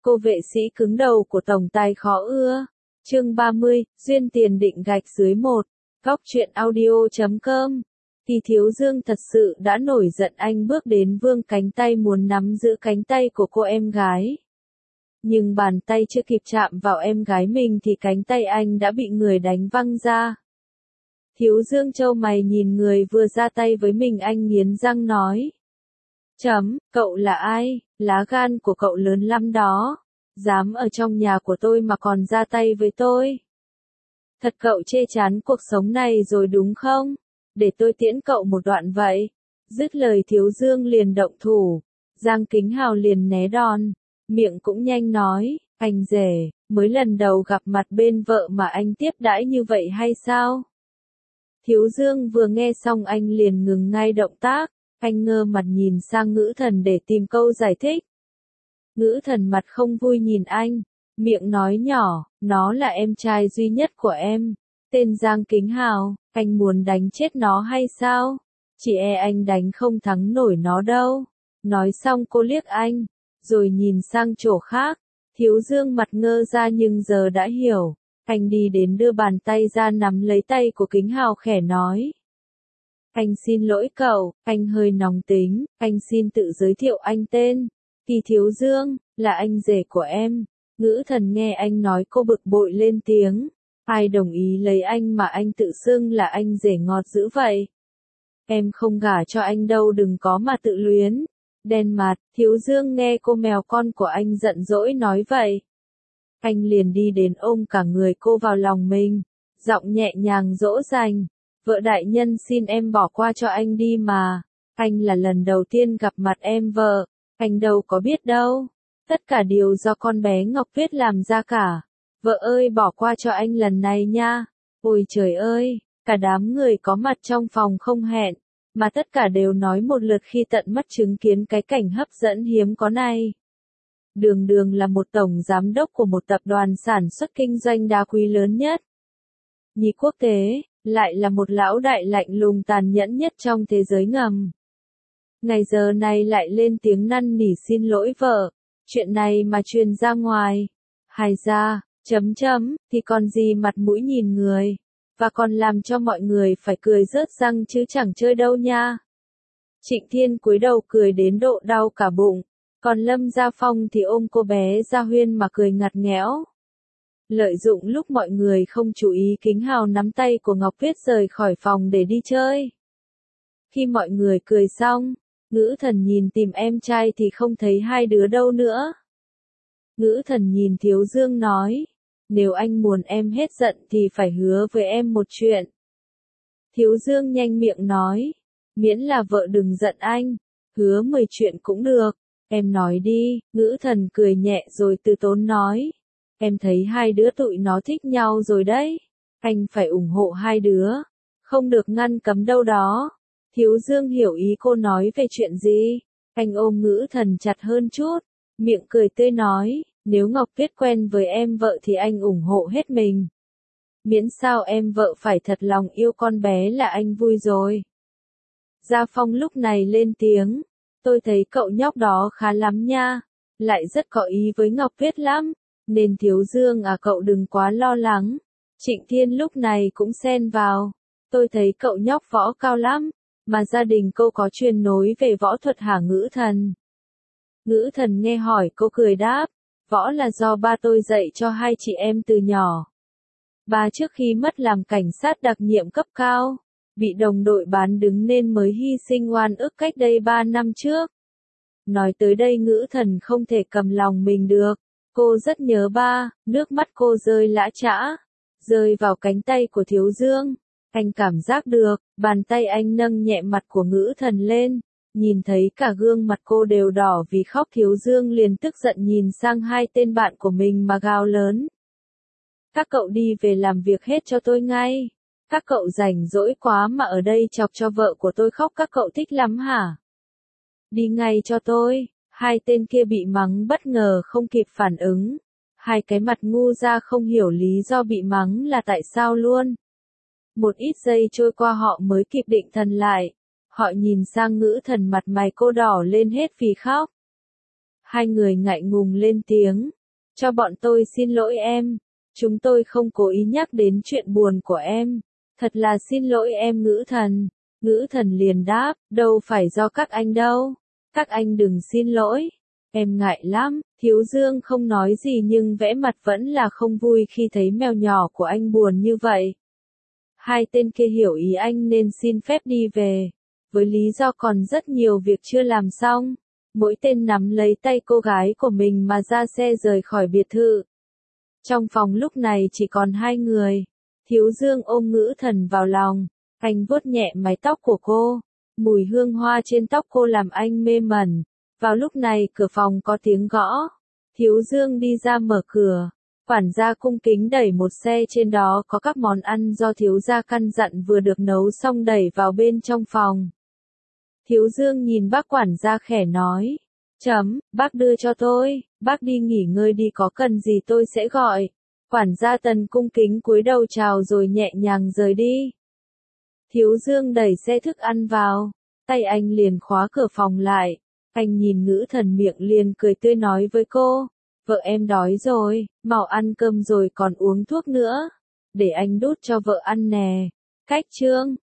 Cô vệ sĩ cứng đầu của tổng tài khó ưa. Chương 30, duyên tiền định gạch dưới 1. Góc truyện audio.com. Thì Thiếu Dương thật sự đã nổi giận, anh bước đến vươn cánh tay muốn nắm giữ cánh tay của cô em gái. Nhưng bàn tay chưa kịp chạm vào em gái mình thì cánh tay anh đã bị người đánh văng ra. Thiếu Dương chau mày nhìn người vừa ra tay với mình, anh nghiến răng nói. Cậu là ai? Lá gan của cậu lớn lắm đó. Dám ở trong nhà của tôi mà còn ra tay với tôi. Thật cậu chê chán cuộc sống này rồi đúng không? Để tôi tiễn cậu một đoạn vậy. Dứt lời Thiếu Dương liền động thủ. Giang Kính Hào liền né đòn. Miệng cũng nhanh nói, anh rể, mới lần đầu gặp mặt bên vợ mà anh tiếp đãi như vậy hay sao? Thiếu Dương vừa nghe xong anh liền ngừng ngay động tác. Anh ngơ mặt nhìn sang Ngữ Thần để tìm câu giải thích. Ngữ Thần mặt không vui nhìn anh, miệng nói nhỏ, nó là em trai duy nhất của em, tên Giang Kính Hào, anh muốn đánh chết nó hay sao? Chỉ e anh đánh không thắng nổi nó đâu. Nói xong cô liếc anh, rồi nhìn sang chỗ khác. Thiếu Dương mặt ngơ ra nhưng giờ đã hiểu. Anh đi đến đưa bàn tay ra nắm lấy tay của Kính Hào khẽ nói. Anh xin lỗi cậu, anh hơi nóng tính, anh xin tự giới thiệu anh tên. Thì Thiếu Dương, là anh rể của em. Ngữ Thần nghe anh nói cô bực bội lên tiếng. Ai đồng ý lấy anh mà anh tự xưng là anh rể ngọt dữ vậy? Em không gả cho anh đâu, đừng có mà tự luyến. Đen mặt, Thiếu Dương nghe cô mèo con của anh giận dỗi nói vậy. Anh liền đi đến ôm cả người cô vào lòng mình, giọng nhẹ nhàng dỗ dành. Vợ đại nhân xin em bỏ qua cho anh đi mà. Anh là lần đầu tiên gặp mặt em vợ. Anh đâu có biết đâu. Tất cả đều do con bé Ngọc Tuyết làm ra cả. Vợ ơi bỏ qua cho anh lần này nha. Ôi trời ơi, cả đám người có mặt trong phòng không hẹn, mà tất cả đều nói một lượt khi tận mắt chứng kiến cái cảnh hấp dẫn hiếm có này. Đường Đường là một tổng giám đốc của một tập đoàn sản xuất kinh doanh đá quý lớn nhất nhì quốc tế, lại là một lão đại lạnh lùng tàn nhẫn nhất trong thế giới ngầm. Ngày giờ này lại lên tiếng năn nỉ xin lỗi vợ. Chuyện này mà truyền ra ngoài, hay ra, thì còn gì mặt mũi nhìn người, và còn làm cho mọi người phải cười rớt răng chứ chẳng chơi đâu nha. Trịnh Thiên cúi đầu cười đến độ đau cả bụng, còn Lâm Gia Phong thì ôm cô bé Gia Huyên mà cười ngặt nghẽo. Lợi dụng lúc mọi người không chú ý, Kính Hào nắm tay của Ngọc Tuyết rời khỏi phòng để đi chơi. Khi mọi người cười xong, Ngữ Thần nhìn tìm em trai thì không thấy hai đứa đâu nữa. Ngữ Thần nhìn Thiếu Dương nói, nếu anh muốn em hết giận thì phải hứa với em một chuyện. Thiếu Dương nhanh miệng nói, miễn là vợ đừng giận anh, hứa 10 chuyện cũng được, em nói đi. Ngữ Thần cười nhẹ rồi từ tốn nói, em thấy hai đứa tụi nó thích nhau rồi đấy, anh phải ủng hộ hai đứa, không được ngăn cấm đâu đó. Thiếu Dương hiểu ý cô nói về chuyện gì, anh ôm Ngữ Thần chặt hơn chút, miệng cười tươi nói, nếu Ngọc Tuyết quen với em vợ thì anh ủng hộ hết mình. Miễn sao em vợ phải thật lòng yêu con bé là anh vui rồi. Gia Phong lúc này lên tiếng, tôi thấy cậu nhóc đó khá lắm nha, lại rất có ý với Ngọc Tuyết lắm, nên Thiếu Dương cậu đừng quá lo lắng. Trịnh Thiên lúc này cũng xen vào, tôi thấy cậu nhóc võ cao lắm, mà gia đình cô có truyền nối về võ thuật hả Ngữ Thần? Ngữ Thần nghe hỏi cô cười đáp, võ là do ba tôi dạy cho hai chị em từ nhỏ. Ba trước khi mất làm cảnh sát đặc nhiệm cấp cao, bị đồng đội bán đứng nên mới hy sinh oan ức cách đây 3 năm trước. Nói tới đây Ngữ Thần không thể cầm lòng mình được, cô rất nhớ ba, nước mắt cô rơi lã chã, rơi vào cánh tay của Thiếu Dương. Anh cảm giác được, bàn tay anh nâng nhẹ mặt của Ngữ Thần lên, nhìn thấy cả gương mặt cô đều đỏ vì khóc. Thiếu Dương liền tức giận nhìn sang hai tên bạn của mình mà gào lớn. Các cậu đi về làm việc hết cho tôi ngay. Các cậu rảnh rỗi quá mà ở đây chọc cho vợ của tôi khóc, các cậu thích lắm hả? Đi ngay cho tôi. Hai tên kia bị mắng bất ngờ không kịp phản ứng. Hai cái mặt ngu ra không hiểu lý do bị mắng là tại sao luôn. Một ít giây trôi qua họ mới kịp định thần lại. Họ nhìn sang Ngữ Thần, mặt mày cô đỏ lên hết vì khóc. Hai người ngại ngùng lên tiếng. Cho bọn tôi xin lỗi em. Chúng tôi không cố ý nhắc đến chuyện buồn của em. Thật là xin lỗi em Ngữ Thần. Ngữ Thần liền đáp, đâu phải do các anh đâu. Các anh đừng xin lỗi. Em ngại lắm. Thiếu Dương không nói gì nhưng vẻ mặt vẫn là không vui khi thấy mèo nhỏ của anh buồn như vậy. Hai tên kia hiểu ý anh nên xin phép đi về. Với lý do còn rất nhiều việc chưa làm xong. Mỗi tên nắm lấy tay cô gái của mình mà ra xe rời khỏi biệt thự. Trong phòng lúc này chỉ còn hai người. Thiếu Dương ôm Ngữ Thần vào lòng. Anh vuốt nhẹ mái tóc của cô. Mùi hương hoa trên tóc cô làm anh mê mẩn. Vào lúc này cửa phòng có tiếng gõ. Thiếu Dương đi ra mở cửa. Quản gia cung kính đẩy một xe trên đó có các món ăn do thiếu gia căn dặn vừa được nấu xong đẩy vào bên trong phòng. Thiếu Dương nhìn bác quản gia khẽ nói. Bác đưa cho tôi, bác đi nghỉ ngơi đi, có cần gì tôi sẽ gọi. Quản gia Tần cung kính cúi đầu chào rồi nhẹ nhàng rời đi. Thiếu Dương đẩy xe thức ăn vào, tay anh liền khóa cửa phòng lại. Anh nhìn Ngữ Thần miệng liền cười tươi nói với cô. Vợ em đói rồi, mau ăn cơm rồi còn uống thuốc nữa. Để anh đút cho vợ ăn nè. Cách chương